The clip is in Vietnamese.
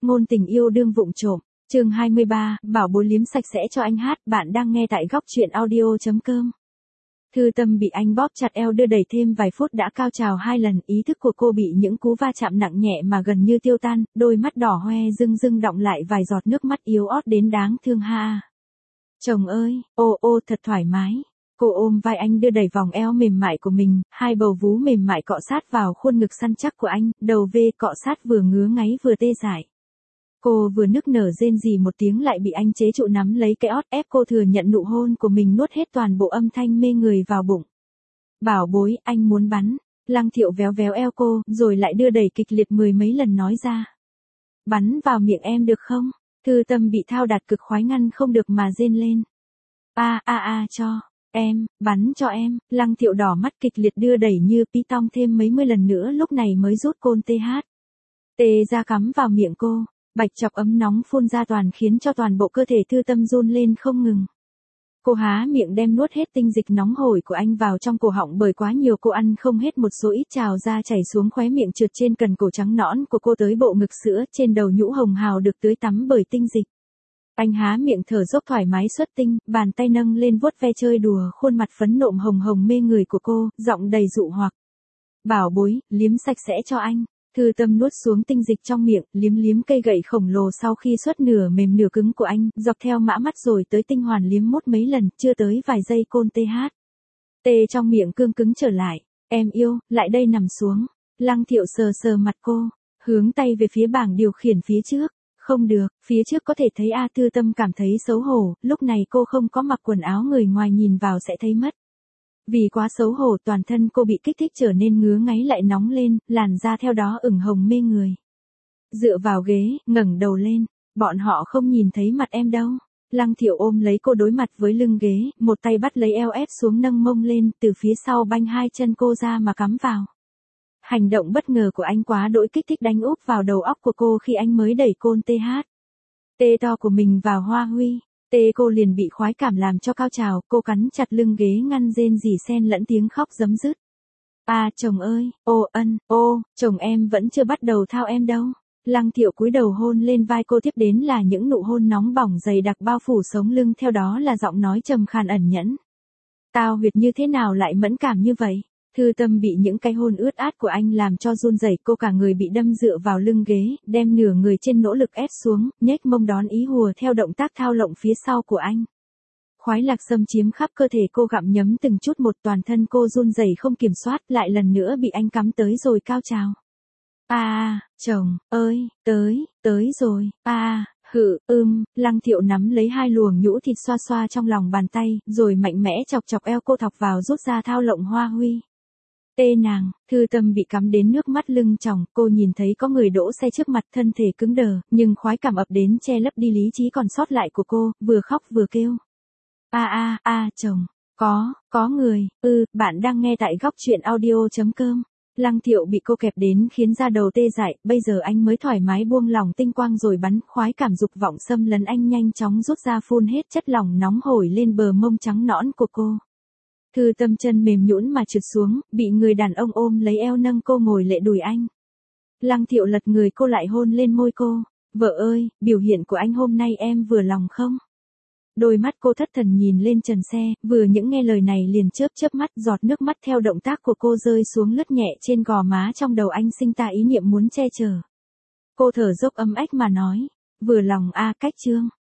ngôn tình yêu đương vụng trộm. Chương 23, bảo bối liếm sạch sẽ cho anh hát, bạn đang nghe tại góc truyện audio.com. Thư Tâm bị anh bóp chặt eo đưa đẩy thêm vài phút đã cao trào 2 lần, ý thức của cô bị những cú va chạm nặng nhẹ mà gần như tiêu tan, đôi mắt đỏ hoe rưng rưng đọng lại vài giọt nước mắt yếu ớt đến đáng thương ha. Chồng ơi, ô thật thoải mái. Cô ôm vai anh đưa đẩy vòng eo mềm mại của mình, hai bầu vú mềm mại cọ sát vào khuôn ngực săn chắc của anh, đầu V cọ sát vừa ngứa ngáy vừa tê dại. Cô vừa nức nở rên rỉ một tiếng lại bị anh chế trụ nắm lấy cái ót ép cô thừa nhận nụ hôn của mình, nuốt hết toàn bộ âm thanh mê người vào bụng. Bảo bối, anh muốn bắn. Lăng Thiệu véo véo eo cô, rồi lại đưa đẩy kịch liệt 10 mấy lần nói ra. Bắn vào miệng em được không? Thư Tâm bị thao đạt cực khoái ngăn không được mà rên lên. Cho. Em, bắn cho em. Lăng Thiệu đỏ mắt kịch liệt đưa đẩy như python thêm mấy mươi lần nữa lúc này mới rút côn tê ra cắm vào miệng cô. Bạch chọc ấm nóng phun ra toàn khiến cho toàn bộ cơ thể Thư Tâm run lên không ngừng. Cô há miệng đem nuốt hết tinh dịch nóng hổi của anh vào trong cổ họng, bởi quá nhiều cô ăn không hết, một số ít trào ra chảy xuống khóe miệng trượt trên cần cổ trắng nõn của cô tới bộ ngực sữa, trên đầu nhũ hồng hào được tưới tắm bởi tinh dịch. Anh há miệng thở dốc thoải mái xuất tinh, bàn tay nâng lên vuốt ve chơi đùa khuôn mặt phấn nộm hồng hồng mê người của cô, giọng đầy dụ hoặc. Bảo bối, liếm sạch sẽ cho anh. Thư Tâm nuốt xuống tinh dịch trong miệng, liếm cây gậy khổng lồ sau khi xuất nửa mềm nửa cứng của anh, dọc theo mã mắt rồi tới tinh hoàn liếm mốt mấy lần, chưa tới vài giây côn tê trong miệng cương cứng trở lại. Em yêu, lại đây nằm xuống. Lăng Thiệu sờ mặt cô, hướng tay về phía bảng điều khiển phía trước. Không được, phía trước có thể thấy Thư Tâm cảm thấy xấu hổ, lúc này cô không có mặc quần áo, người ngoài nhìn vào sẽ thấy mất. Vì quá xấu hổ, toàn thân cô bị kích thích trở nên ngứa ngáy lại nóng lên, làn da theo đó ửng hồng mê người. Dựa vào ghế, ngẩng đầu lên, bọn họ không nhìn thấy mặt em đâu. Lăng Thiệu ôm lấy cô đối mặt với lưng ghế, một tay bắt lấy eo ép xuống nâng mông lên, từ phía sau banh 2 chân cô ra mà cắm vào. Hành động bất ngờ của anh quá đỗi kích thích đánh úp vào đầu óc của cô khi anh mới đẩy côn tê to của mình vào hoa huy. Cô liền bị khoái cảm làm cho cao trào, cô cắn chặt lưng ghế ngăn rên rỉ xen lẫn tiếng khóc giấm dứt. Chồng ơi, chồng em vẫn chưa bắt đầu thao em đâu. Lăng Thiệu cúi đầu hôn lên vai cô, tiếp đến là những nụ hôn nóng bỏng dày đặc bao phủ sống lưng, theo đó là giọng nói trầm khàn ẩn nhẫn. Tao huyệt như thế nào lại mẫn cảm như vậy? Thư Tâm bị những cái hôn ướt át của anh làm cho run rẩy, cô cả người bị đâm dựa vào lưng ghế, đem nửa người trên nỗ lực ép xuống, nhếch mông đón ý hùa theo động tác thao lộng phía sau của anh. Khoái lạc xâm chiếm khắp cơ thể cô, gặm nhấm từng chút một, toàn thân cô run rẩy không kiểm soát, lại lần nữa bị anh cắm tới rồi cao trào. Chồng ơi, tới rồi. Lăng Thiệu nắm lấy 2 luồng nhũ thịt xoa xoa trong lòng bàn tay, rồi mạnh mẽ chọc eo cô thọc vào rút ra thao lộng hoa huy. Nàng, Thư Tâm bị cắm đến nước mắt lưng tròng, cô nhìn thấy có người đỗ xe trước mặt, thân thể cứng đờ, nhưng khoái cảm ập đến che lấp đi lý trí còn sót lại của cô, vừa khóc vừa kêu. Chồng, có người, bạn đang nghe tại góc truyện audio.com. Lăng Thiệu bị cô kẹp đến khiến da đầu tê dại, bây giờ anh mới thoải mái buông lỏng tinh quang rồi bắn, khoái cảm dục vọng xâm lấn anh nhanh chóng rút ra phun hết chất lỏng nóng hổi lên bờ mông trắng nõn của cô. Thư Tâm chân mềm nhũn mà trượt xuống, bị người đàn ông ôm lấy eo nâng cô ngồi lệ đùi anh. Lăng Thiệu lật người cô lại hôn lên môi cô. Vợ ơi, biểu hiện của anh hôm nay em vừa lòng không? Đôi mắt cô thất thần nhìn lên trần xe, vừa những nghe lời này liền chớp mắt, giọt nước mắt theo động tác của cô rơi xuống lướt nhẹ trên gò má, trong đầu anh sinh ta ý niệm muốn che chở. Cô thở dốc ấm ách mà nói, vừa lòng cách chương.